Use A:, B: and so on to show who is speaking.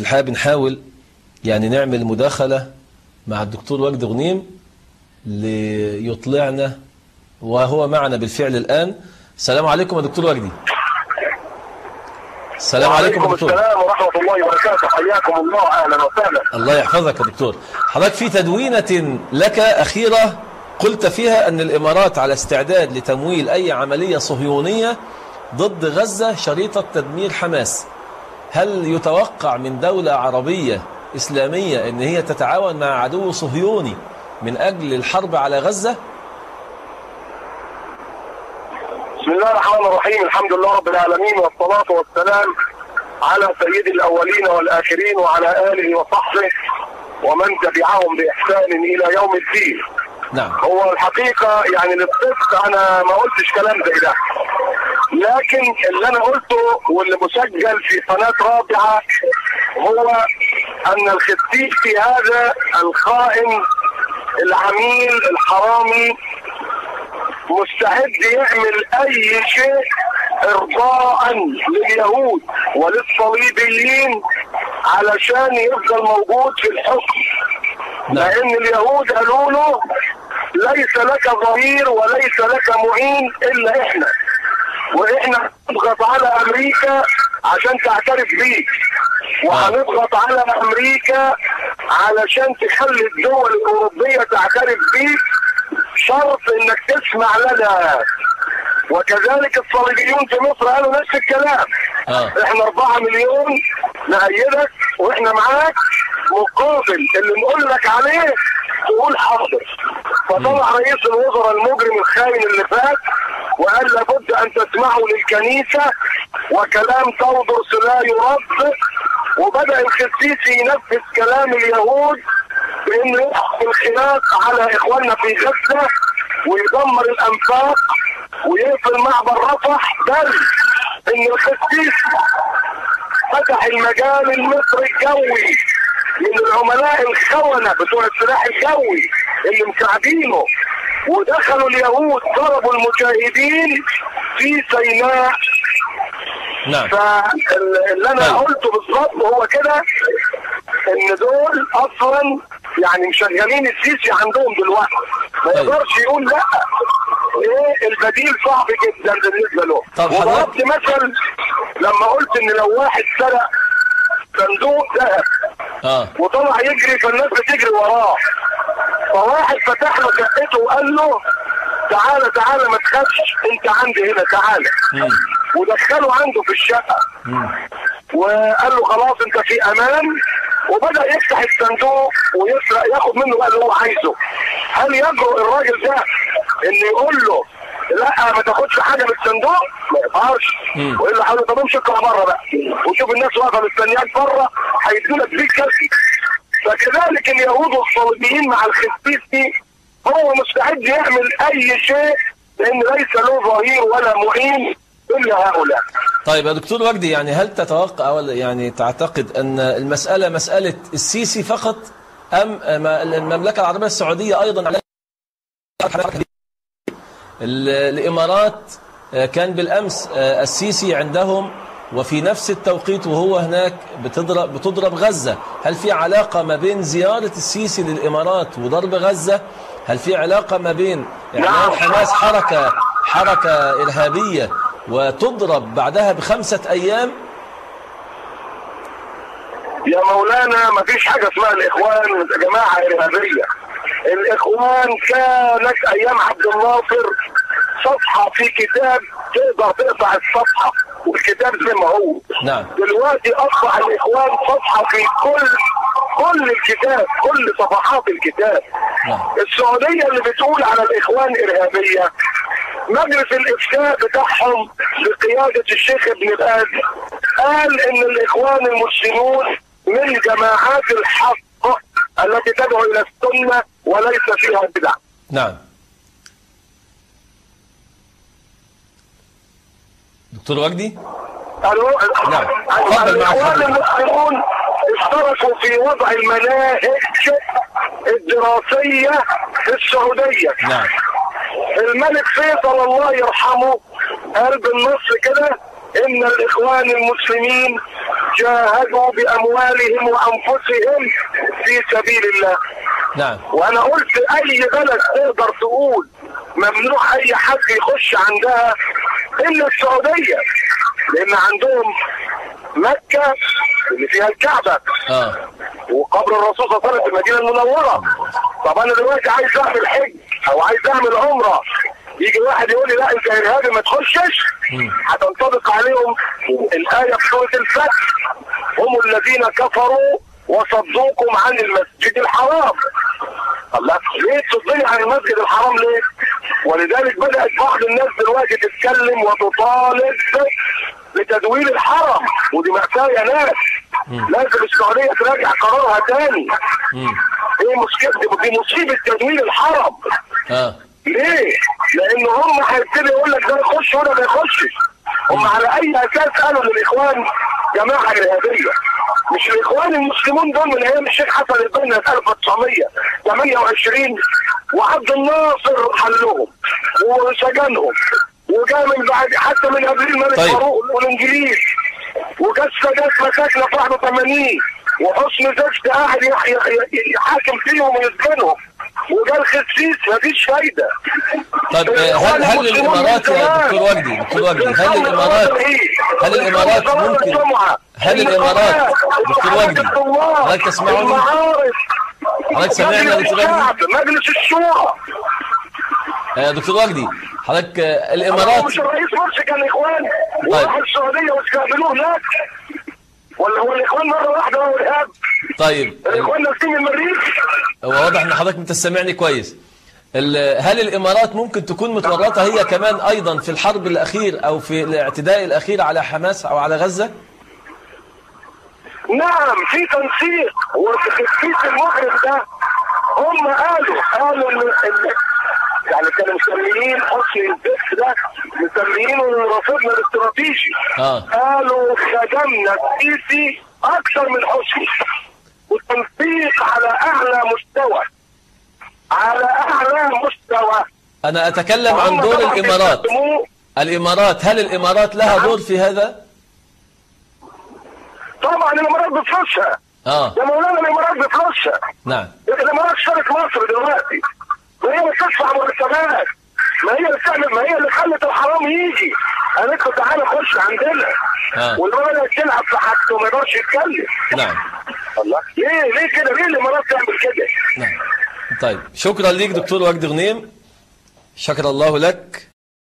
A: الحقيقة بنحاول يعني نعمل مداخلة مع الدكتور وجدي غنيم ليطلعنا، وهو معنا بالفعل الآن. السلام عليكم يا دكتور وجدي. السلام عليكم يا دكتور.
B: السلام ورحمة الله وبركاته. حياكم الله، أهلا وسهلا.
A: الله يحفظك يا دكتور. حضرتك في تدوينة لك أخيرة قلت فيها أن الإمارات على استعداد لتمويل أي عملية صهيونية ضد غزة شريطة تدمير حماس. هل يتوقع من دولة عربية إسلامية أن هي تتعاون مع عدو صهيوني من أجل الحرب على غزة؟
B: بسم الله الرحمن الرحيم، الحمد لله رب العالمين، والصلاة والسلام على سيد الأولين والآخرين وعلى آله وصحبه ومن تبعهم بإحسان إلى يوم الدين.
A: نعم.
B: هو الحقيقة يعني للصدق أنا ما قلتش كلام زي ده، لكن اللي أنا قلته واللي مسجل في قناة رابعة هو أن الخسيسي هذا الخائن العميل الحرامي مستعد يعمل أي شيء إرضاء لليهود وللصليبيين علشان يفضل موجود في الحكم. لأن اليهود قالوا له ليس لك ظهير وليس لك معين إلا إحنا، وإحنا نضغط على أمريكا عشان تعترف بيك، وهنضغط على أمريكا علشان تخلي الدول الأوروبية تعترف بيك، شرط إنك تسمع لنا. وكذلك الصليبيون في مصر قالوا نفس الكلام. احنا 4 مليون نأيدك واحنا معاك، مقابل اللي نقول لك عليه تقول حاضر. فطلع رئيس الوزراء المجرم الخاين اللي فات وقال لابد ان تسمعوا للكنيسة وكلام تودرس لا يرد، وبدأ الخسيسي ينفذ كلام اليهود بانه يحط الخلاف على اخواننا في غزة ويدمر الانفاق ويقفل معبر رفح، بل ان الخسيسي فتح المجال المصري الجوي من العملاء الخونة بتوع السلاح الجوي اللي مساعدينه، ودخلوا اليهود ضربوا المجاهدين في سيناء.
A: نعم.
B: فاللي انا قلته بالظبط هو كده، ان دول اصلا يعني مشغلين السيسي عندهم دلوقتي، ما يقدرش يقول لا. ايه البديل صعب جدا بالنسبه له. وضربت مثل لما قلت ان لو واحد سرق صندوق ذهب وطلع يجري فالناس بتجري وراه، فواحد فتح له شقته وقال له تعالى تعالى ما تخافش انت عندي هنا تعالى، ودخله عنده في الشقه وقال له خلاص انت في امان، وبدأ يفتح الصندوق ويسرق ياخد منه بقى اللي هو عايزه. هل يجرؤ الراجل ده ان يقول له لا ما تاخدش حاجه من الصندوق؟ ما يقدرش. والا حاول طب امشي اطلع بره بقى وشوف الناس واقفه مستنياك بره هيدولك بيك كسي. فكذلك اليهود والصليبيين مع الخسيسي هو مستعد يعمل اي شيء لان ليس له ظهير ولا معين الا هؤلاء.
A: طيب يا دكتور وجدي، يعني هل تتوقع ولا يعني تعتقد ان المسألة مسألة السيسي فقط ام المملكة العربية السعودية ايضا على الامارات؟ كان بالامس السيسي عندهم وفي نفس التوقيت وهو هناك بتضرب غزة. هل في علاقة ما بين زيارة السيسي للامارات وضرب غزة؟ هل في علاقة ما بين اعلان حماس حركة ارهابية وتضرب بعدها ب5 أيام؟
B: يا مولانا ما فيش حاجة اسمها الإخوان جماعة إرهابية. الإخوان كانت أيام عبد الناصر صفحة في كتاب تقدر تقطع الصفحة والكتاب زي ما هو.
A: نعم.
B: دلوقتي أصبح الإخوان صفحة في كل الكتاب، كل صفحات الكتاب.
A: نعم.
B: السعودية اللي بتقول على الإخوان إرهابية، مجلس الإفتاء بتاعهم بقيادة الشيخ ابن باز قال إن الإخوان المسلمون من جماعات الحق التي تدعو إلى السنة وليس فيها بدع.
A: نعم. دكتور وجدي؟
B: ألو؟
A: نعم.
B: الإخوان المسلمون اشتركوا في وضع المناهج الدراسية في السعودية.
A: نعم.
B: الملك فيصل الله يرحمه قال بالنص كده ان الاخوان المسلمين جاهدوا باموالهم وانفسهم في سبيل الله.
A: نعم.
B: وانا قلت اي بلد تقدر تقول ممنوع اي حد يخش عندها الا السعوديه، لان عندهم مكه اللي فيها الكعبه وقبر الرسول صلى الله عليه وسلم في المدينه المنوره. طب انا دلوقتي عايز اعمل حج او عايز اعمل عمره، يجي واحد يقول لي لا انت ارهابي ما تخشش، هتنطبق عليهم الايه في سوره الفتح: هم الذين كفروا وصدوكم عن المسجد الحرام. الله، ليه تصدني عن المسجد الحرام ليه؟ ولذلك بدأت بعض الناس دلوقتي تتكلم وتطالب بتدوير الحرم، ودي مأساة يا ناس. لازم السعودية تراجع قرارها تاني. ايه مشكلة دي؟ مصيبة تدوير الحرم. ليه؟ لأن هم هيبتدوا يقول لك ده يخش وده ما يخشش. هم على أي أساس قالوا للإخوان جماعة إرهابية؟ مش الإخوان المسلمون دول من أيام الشيخ حسن البنا 1928 وعبد الناصر حلهم وسجنهم، وجاء من بعد حتى من قبل الملك فاروق والإنجليز، وجاء السادات مساكنة في 81 وحسن زكي قاعد يحاكم فيهم ويسجنهم، وجاء الخسيس مفيش فايدة.
A: طيب هل الامارات يا دكتور وجدي هل الامارات ممكن دكتور وجدي حضرتك تسمعني؟ حضرتك سامعني يا دكتور وجدي؟
B: مجلس الشورى
A: يا دكتور وجدي حضرتك الامارات
B: مش الرئيس مرسي كان اخوان وراح السعوديه واستقبلوه هناك، ولا هو الاخوان مره واحده هو ارهاب؟
A: طيب
B: الاخوان نازلين من المريخ.
A: هو واضح ان حضرتك انت سامعني كويس. هل الامارات ممكن تكون متورطه هي كمان ايضا في الحرب الاخير او في الاعتداء الاخير على حماس او على غزه؟
B: نعم، في تنسيق وتخطيط المغرب ده. هم قالوا يعني كانوا مسميين حسني الزفت ده مسميينه رصيدنا الاستراتيجي. قالوا خدمنا السيسي اكثر من حسني، والتنسيق على اعلى مستوى
A: انا اتكلم عن دور الامارات هل الامارات لها دور في هذا؟
B: طبعا الامارات بفلوسها. يا مولانا الامارات بفلوسها.
A: نعم.
B: الامارات اشترت مصر دلوقتي، وهي اللي بتدفع مرتبات، ما هي اللي خلت الحرام يجي. قالت له تعالى خش عندنا. والولد تلعب في حاجته وما يقدرش يتكلم.
A: نعم.
B: الله، ليه كده؟ ليه الامارات تعمل كده؟
A: نعم. طيب شكرا ليك دكتور وجدي غنيم، شكر الله لك.